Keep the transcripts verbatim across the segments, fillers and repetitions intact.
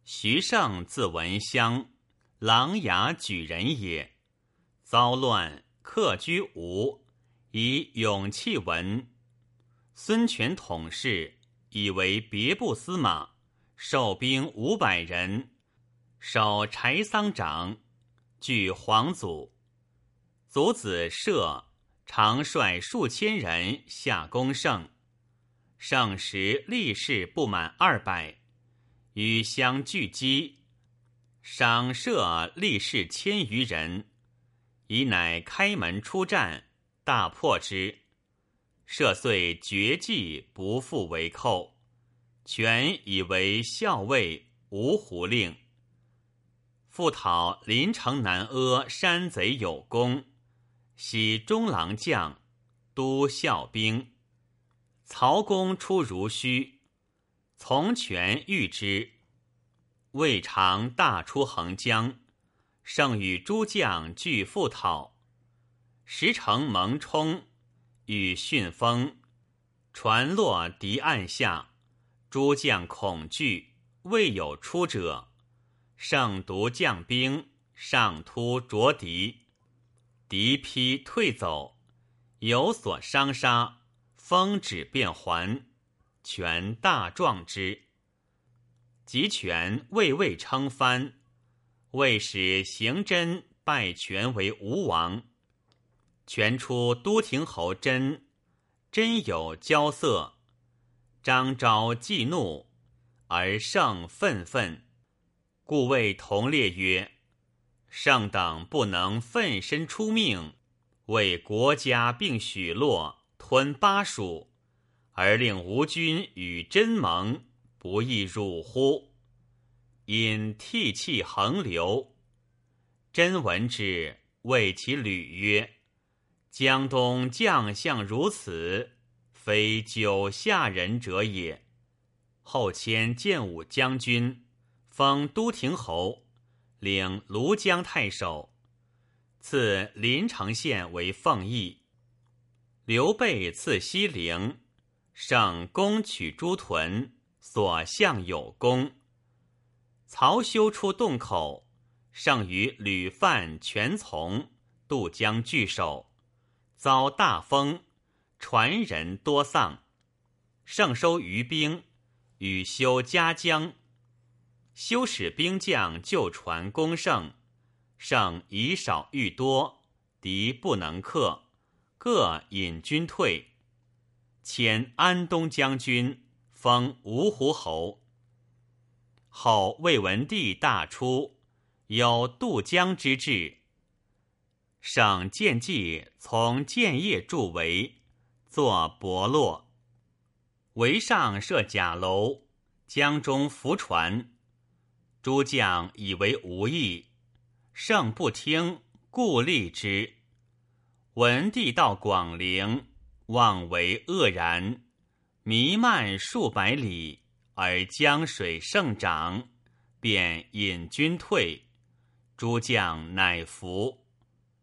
徐盛字文襄，琅琊举人也。遭乱，客居吴，以勇弃文。孙权统事，以为别部司马，授兵五百人，守柴桑长，据皇祖。祖子射常率数千人下攻盛，盛时力士不满二百，与相拒击，赏射力士千余人，以乃开门出战，大破之。射遂绝迹，不复为寇。权以为校尉、芜湖令。复讨临城南阿山贼有功，袭中郎将，都校兵。曹公出如须，从权遇之，未尝大出横江，盛与诸将俱复讨。时城蒙冲，与训风，船落敌岸下，诸将恐惧，未有出者。盛独将兵上突啄敌，敌披退走，有所伤杀，风止便还。权大壮之。及权未未称藩，魏使行真拜权为吴王。权出都亭侯真，真有骄色，张昭忌怒，而盛愤愤，故谓同列曰：盛等不能奋身出命，为国家并许洛，吞巴蜀，而令吴军与真盟，不亦辱乎？因涕泣横流。真闻之，谓其旅曰：江东将相如此，非久下人者也。后迁建武将军，封都亭侯，领庐江太守，赐临城县为奉邑。刘备赐西陵，盛攻取诸屯，所向有功。曹休出洞口，盛与吕范、全从渡江拒守，遭大风，船人多丧。盛收余兵，与休夹江。休使兵将救船攻盛，盛以少御多，敌不能克，各引军退。迁安东将军，封芜湖侯。后魏文帝大出，有渡江之志。盛见计，从建业筑围，作伯洛。围上设甲楼，江中浮船。诸将以为无益，盛不听，故立之。文帝到广陵，望为愕然，弥漫数百里，而江水盛涨，便引军退，诸将乃服。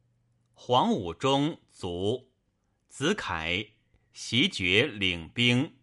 黄武忠卒，子凯袭爵领兵。